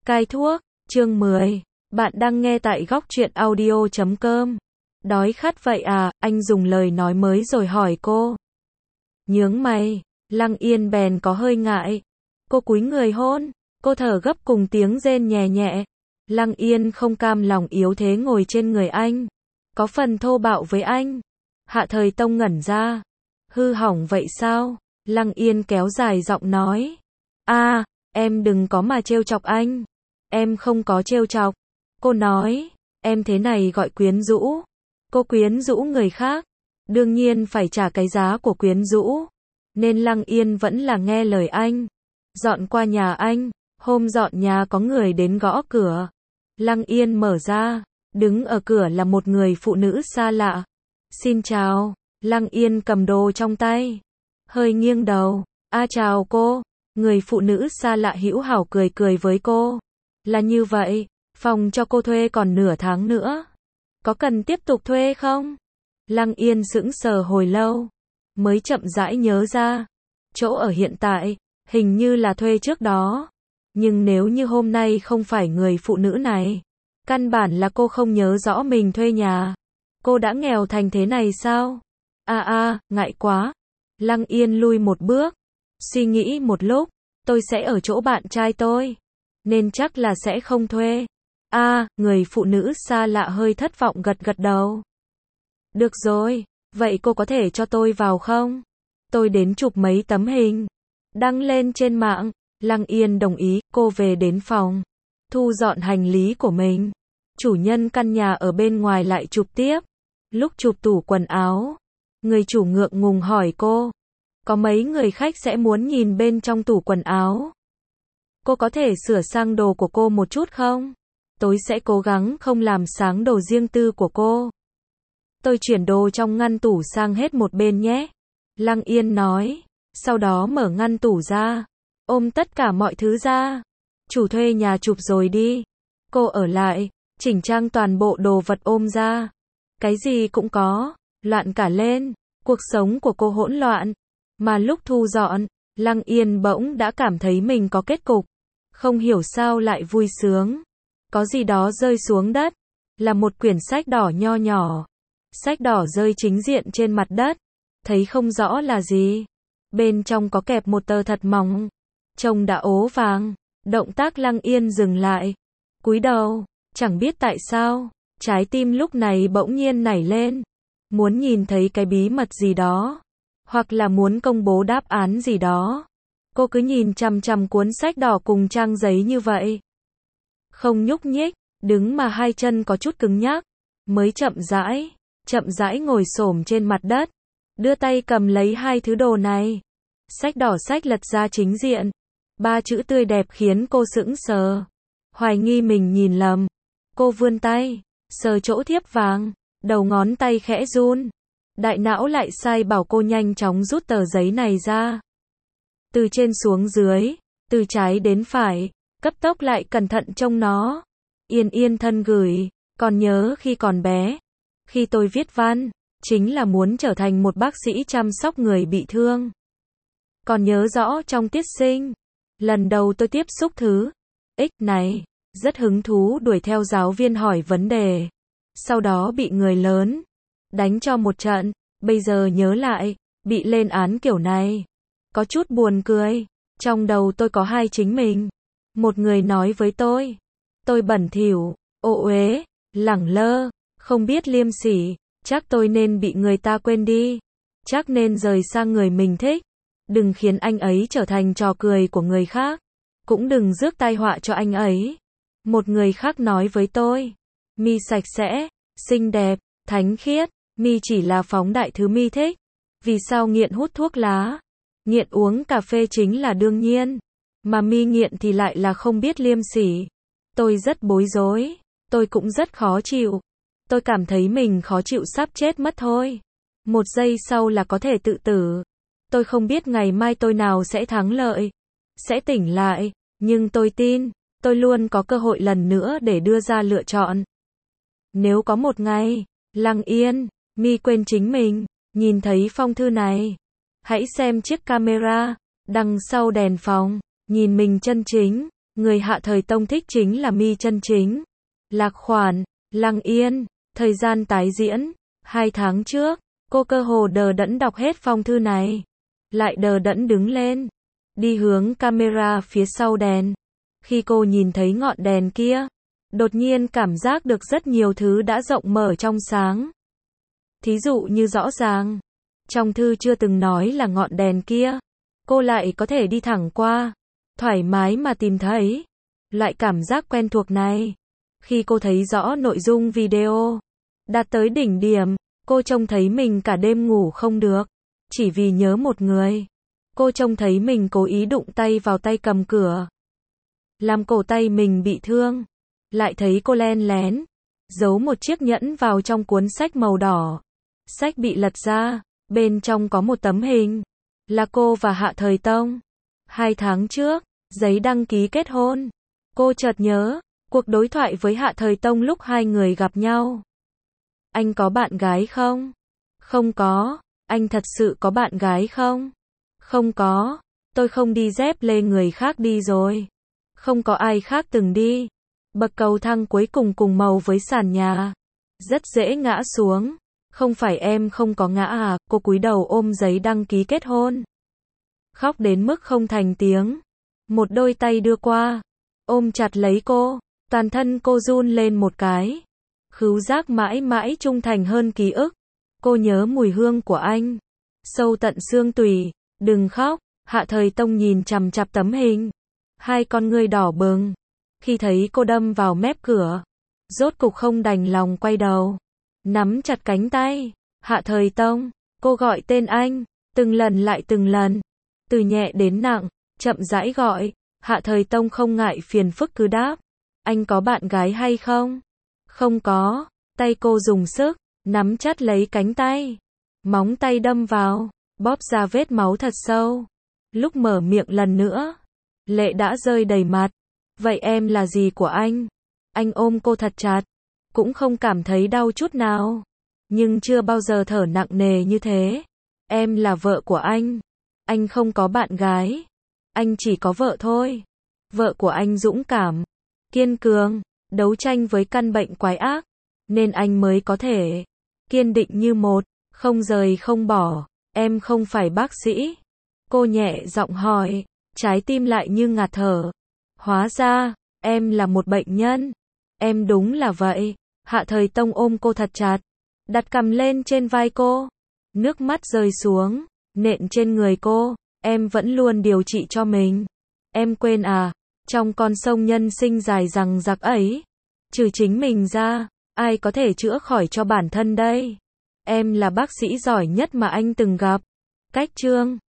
Cai thuốc, chương 10. Bạn đang nghe tại góc truyện audio.com. Đói khát vậy à, anh dùng lời nói mới rồi hỏi cô. Nhướng mày, Lăng Yên bèn có hơi ngại. Cô cúi người hôn, cô thở gấp cùng tiếng rên nhẹ nhẹ. Lăng Yên không cam lòng yếu thế ngồi trên người anh. Có phần thô bạo với anh. Hạ Thời Tông ngẩn ra. Hư hỏng vậy sao? Lăng Yên kéo dài giọng nói. Em đừng có mà trêu chọc anh. Em không có trêu chọc. Cô nói, em thế này gọi quyến rũ. Cô quyến rũ người khác, đương nhiên phải trả cái giá của quyến rũ. Nên Lăng Yên vẫn là nghe lời anh. Dọn qua nhà anh, hôm dọn nhà có người đến gõ cửa. Lăng Yên mở ra, đứng ở cửa là một người phụ nữ xa lạ. Xin chào, Lăng Yên cầm đồ trong tay. Hơi nghiêng đầu, chào cô. Người phụ nữ xa lạ hữu hảo cười cười với cô. Là như vậy, phòng cho cô thuê còn nửa tháng nữa. Có cần tiếp tục thuê không? Lăng Yên sững sờ hồi lâu, mới chậm rãi nhớ ra. Chỗ ở hiện tại, hình như là thuê trước đó. Nhưng nếu như hôm nay không phải người phụ nữ này, căn bản là cô không nhớ rõ mình thuê nhà. Cô đã nghèo thành thế này sao? Ngại quá. Lăng Yên lui một bước. Suy nghĩ một lúc, tôi sẽ ở chỗ bạn trai tôi. Nên chắc là sẽ không thuê. Người phụ nữ xa lạ hơi thất vọng gật gật đầu. Được rồi, vậy cô có thể cho tôi vào không? Tôi đến chụp mấy tấm hình, đăng lên trên mạng. Lăng Yên đồng ý, cô về đến phòng, thu dọn hành lý của mình. Chủ nhân căn nhà ở bên ngoài lại chụp tiếp. Lúc chụp tủ quần áo, người chủ ngượng ngùng hỏi cô. Có mấy người khách sẽ muốn nhìn bên trong tủ quần áo. Cô có thể sửa sang đồ của cô một chút không? Tôi sẽ cố gắng không làm sáng đồ riêng tư của cô. Tôi chuyển đồ trong ngăn tủ sang hết một bên nhé. Lăng Yên nói. Sau đó mở ngăn tủ ra. Ôm tất cả mọi thứ ra. Chủ thuê nhà chụp rồi đi. Cô ở lại, chỉnh trang toàn bộ đồ vật ôm ra. Cái gì cũng có, loạn cả lên. Cuộc sống của cô hỗn loạn. Mà lúc thu dọn, Lăng Yên bỗng đã cảm thấy mình có kết cục. Không hiểu sao lại vui sướng. Có gì đó rơi xuống đất. Là một quyển sách đỏ nho nhỏ. Sách đỏ rơi chính diện trên mặt đất. Thấy không rõ là gì. Bên trong có kẹp một tờ thật mỏng. Trông đã ố vàng. Động tác Lăng Yên dừng lại. Cúi đầu. Chẳng biết tại sao, trái tim lúc này bỗng nhiên nảy lên. Muốn nhìn thấy cái bí mật gì đó. Hoặc là muốn công bố đáp án gì đó. Cô cứ nhìn chằm chằm cuốn sách đỏ cùng trang giấy như vậy. Không nhúc nhích, đứng mà hai chân có chút cứng nhắc. Mới chậm rãi ngồi xổm trên mặt đất. Đưa tay cầm lấy hai thứ đồ này. Sách đỏ sách lật ra chính diện. 3 chữ tươi đẹp khiến cô sững sờ. Hoài nghi mình nhìn lầm. Cô vươn tay, sờ chỗ thiếp vàng. Đầu ngón tay khẽ run. Đại não lại sai bảo cô nhanh chóng rút tờ giấy này ra. Từ trên xuống dưới, từ trái đến phải, cấp tốc lại cẩn thận trông nó. Yên thân gửi, còn nhớ khi còn bé. Khi tôi viết văn, chính là muốn trở thành một bác sĩ chăm sóc người bị thương. Còn nhớ rõ trong tiết sinh, lần đầu tôi tiếp xúc thứ X này, rất hứng thú đuổi theo giáo viên hỏi vấn đề. Sau đó bị người lớn đánh cho một trận, bây giờ nhớ lại, bị lên án kiểu này. Có chút buồn cười, trong đầu tôi có hai chính mình. Một người nói với tôi bẩn thỉu, ô uế, lẳng lơ, không biết liêm sỉ, chắc tôi nên bị người ta quên đi. Chắc nên rời sang người mình thích. Đừng khiến anh ấy trở thành trò cười của người khác. Cũng đừng rước tai họa cho anh ấy. Một người khác nói với tôi, mi sạch sẽ, xinh đẹp, thánh khiết, mi chỉ là phóng đại thứ mi thích. Vì sao nghiện hút thuốc lá? Nghiện uống cà phê chính là đương nhiên. Mà mi nghiện thì lại là không biết liêm sỉ. Tôi rất bối rối. Tôi cũng rất khó chịu. Tôi cảm thấy mình khó chịu sắp chết mất thôi. Một giây sau là có thể tự tử. Tôi không biết ngày mai tôi nào sẽ thắng lợi. Sẽ tỉnh lại. Nhưng tôi tin, tôi luôn có cơ hội lần nữa để đưa ra lựa chọn. Nếu có một ngày, Lăng Yên, mi quên chính mình, nhìn thấy phong thư này. Hãy xem chiếc camera, đằng sau đèn phòng, nhìn mình chân chính, Người Hạ Thời Tông thích chính là Mi Chân Chính, Lạc Khoản, Lăng Yên. Thời gian tái diễn, 2 tháng trước, cô cơ hồ đờ đẫn đọc hết phong thư này. Lại đờ đẫn đứng lên, đi hướng camera phía sau đèn. Khi cô nhìn thấy ngọn đèn kia, đột nhiên cảm giác được rất nhiều thứ đã rộng mở trong sáng. Thí dụ như rõ ràng, trong thư chưa từng nói là ngọn đèn kia, cô lại có thể đi thẳng qua, thoải mái mà tìm thấy. Loại cảm giác quen thuộc này, khi cô thấy rõ nội dung video, đạt tới đỉnh điểm, cô trông thấy mình cả đêm ngủ không được, chỉ vì nhớ một người. Cô trông thấy mình cố ý đụng tay vào tay cầm cửa, làm cổ tay mình bị thương. Lại thấy cô len lén giấu một chiếc nhẫn vào trong cuốn sách màu đỏ. Sách bị lật ra, bên trong có một tấm hình, là cô và Hạ Thời Tông. 2 tháng trước, giấy đăng ký kết hôn. Cô chợt nhớ cuộc đối thoại với Hạ Thời Tông lúc hai người gặp nhau. Anh có bạn gái không? Không có. Anh thật sự có bạn gái không? Không có. Tôi không đi dép lê người khác đi rồi. Không có ai khác từng đi. Bậc cầu thang cuối cùng cùng màu với sàn nhà, rất dễ ngã xuống. Không phải em không có ngã à? Cô cúi đầu ôm giấy đăng ký kết hôn, khóc đến mức không thành tiếng. Một đôi tay đưa qua, ôm chặt lấy cô, toàn thân cô run lên một cái. Khứu giác mãi mãi trung thành hơn ký ức. Cô nhớ mùi hương của anh, sâu tận xương tủy. Đừng khóc. Hạ Thời Tông nhìn chằm chằm tấm hình, hai con ngươi đỏ bừng. Khi thấy cô đâm vào mép cửa, rốt cục không đành lòng quay đầu, nắm chặt cánh tay. Hạ Thời Tông. Cô gọi tên anh, từng lần lại từng lần, từ nhẹ đến nặng, chậm rãi gọi. Hạ Thời Tông không ngại phiền phức cứ đáp. Anh có bạn gái hay không? Không có. Tay cô dùng sức, nắm chặt lấy cánh tay. Móng tay đâm vào, bóp ra vết máu thật sâu. Lúc mở miệng lần nữa, lệ đã rơi đầy mặt. Vậy em là gì của anh? Anh ôm cô thật chặt, cũng không cảm thấy đau chút nào, nhưng chưa bao giờ thở nặng nề như thế. Em là vợ của anh. Anh không có bạn gái. Anh chỉ có vợ thôi. Vợ của anh dũng cảm, kiên cường, đấu tranh với căn bệnh quái ác, nên anh mới có thể kiên định như một, không rời không bỏ. Em không phải bác sĩ. Cô nhẹ giọng hỏi, trái tim lại như ngạt thở. Hóa ra, em là một bệnh nhân. Em đúng là vậy. Hạ Thời Tông ôm cô thật chặt, đặt cằm lên trên vai cô. Nước mắt rơi xuống, nện trên người cô. Em vẫn luôn điều trị cho mình. Em quên à, trong con sông nhân sinh dài dằng dặc ấy, trừ chính mình ra, ai có thể chữa khỏi cho bản thân đây? Em là bác sĩ giỏi nhất mà anh từng gặp. Cách chương